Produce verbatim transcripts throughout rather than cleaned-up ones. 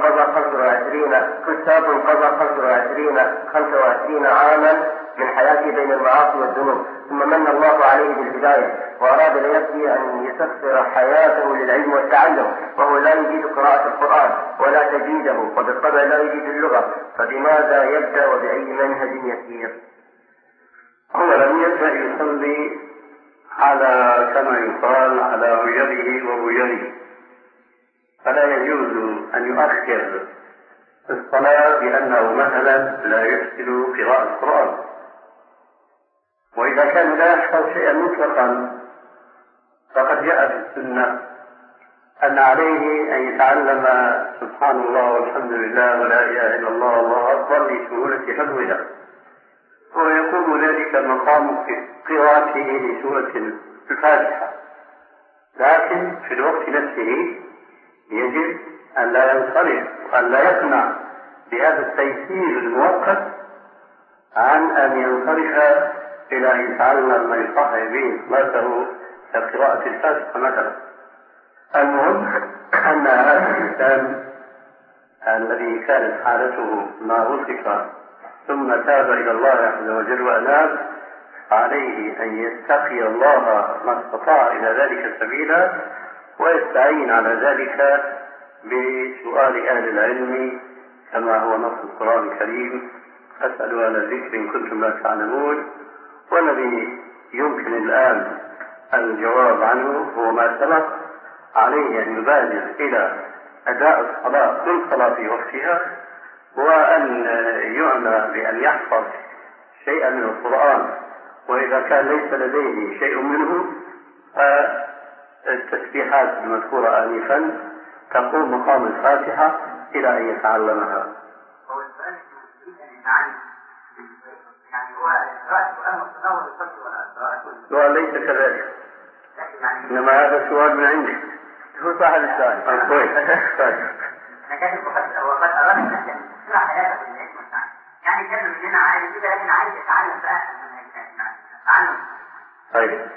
قضى خمسة وعشرين كتاب قضى خمسة وعشرين خمسة وعشرين عاما من حياته بين المعاصي والذنوب، ثم من الله عليه بالهداية وأراد لنفسه أن يسخر حياته للعلم والتعلم، وهو لا يجيد قراءة القرآن ولا تجيده وبالطبع لا يجيد اللغة، فبماذا يبدأ وبأي منهج يسير؟ أولا يبدأ يصلي على كما يقال على رجله ورجله، فلا يجوز أن يؤخر الصلاة بأنه مثلا لا يحسن قراءة القرآن. وإذا كان لا يحفظ شيئا مطلقا فقد جاء في السنة أن عليه أن يتعلم سبحان الله والحمد لله ولا إله إلا الله والله أكبر لسهولة حفظها، ويكون ذلك مقام قراءته لسورة الفاتحة. لكن في الوقت نفسه يجب أن لا ينصرف وأن لا يقنع بهذا التيسير المؤقت عن أن ينصرف إلى أن يتعلم ما يصحح به صلاته كقراءة الفاتحة مثلا. المهم أن هذا الإنسان الذي كانت حالته ما وصف ثم تاب إلى الله عز وجل وأناب، عليه أن يتقي الله ما استطاع إلى ذلك سبيلا، ويستعين على ذلك بسؤال أهل العلم كما هو نص القرآن الكريم: فاسألوا أهل الذكر إن كنتم لا تعلمون. والذي يمكن الآن الجواب عنه هو ما سبق، عليه أن يبادر إلى أداء الصلاة كل صلاة في وقتها، وأن يعنى بأن يحفظ شيئا من القرآن، وإذا كان ليس لديه شيء منه فالتسبيحات المذكورة آنفا تقوم مقام الفاتحة إلى أن يتعلمها. السؤال ليس كذلك، إنما هذا سؤال من عندك. هو صاحب السؤال. كويس. وقد أردت أن تسمع حياتك من العلم والتعلم، يعني كان مننا عايز كده لكن عايز يتعلم بقى تعلم. طيب.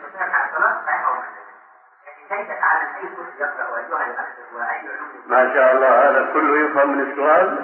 لكن كيف يتعلم أي كورس يقرأ وأيها يؤثر وأي علوم؟ ما شاء الله، هذا كله يفهم من السؤال.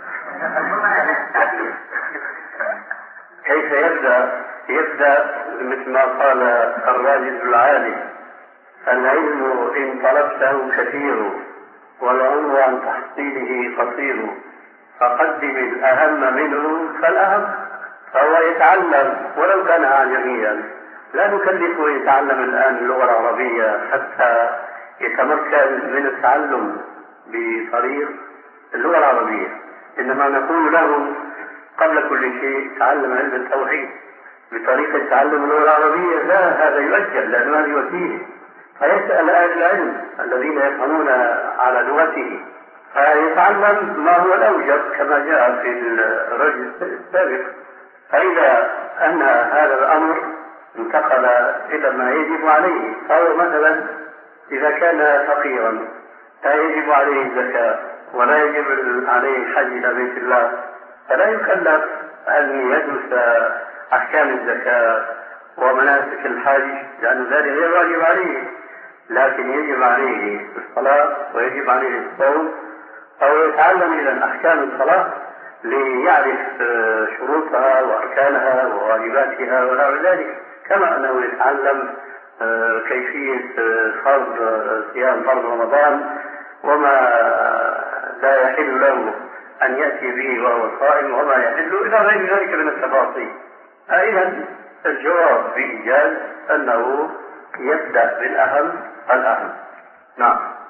كيف يبدأ؟ يبدأ مثل ما قال الراجل العالي: العلم إن طلبته كثير والعمر عن تحصيله قصير، فقدم الأهم منه فالأهم. فهو يتعلم ولو كان أعجميا، لا نكلفه يتعلم الآن اللغة العربية حتى يتمكن من التعلم بطريق اللغة العربية، إنما نقول له قبل كل شيء تعلم علم التوحيد بطريقة تعلم اللغة العربية. لا، هذا يؤجل لأنه هذه وسيلة. فيسأل أهل العلم الذين يفهمون على لغته فيتعلم ما هو الأوجب كما جاء في الرجل السابق. فإذا أن هذا الأمر انتقل إلى ما يجب عليه، فهو مثلا إذا كان فقيرا لا يجب عليه الزكاة ولا يجب عليه الحج إلى بيت الله، فلا يكلف أن يدرس أحكام الزكاة ومناسك الحج لأن ذلك غير واجب عليه، لكن يجب عليه الصلاة ويجب عليه الصوم، أو يتعلم إلى أحكام الصلاة ليعرف شروطها وأركانها وواجباتها ونحو ذلك، كما أنه يتعلم كيفية فرض صيام فرض رمضان وما لا يحل له أن يأتي به وهو صائم وما يحل إلى غير ذلك من التفاصيل. إذن الجواب بإيجاز أنه يبدأ بالأهم الأهم. نعم.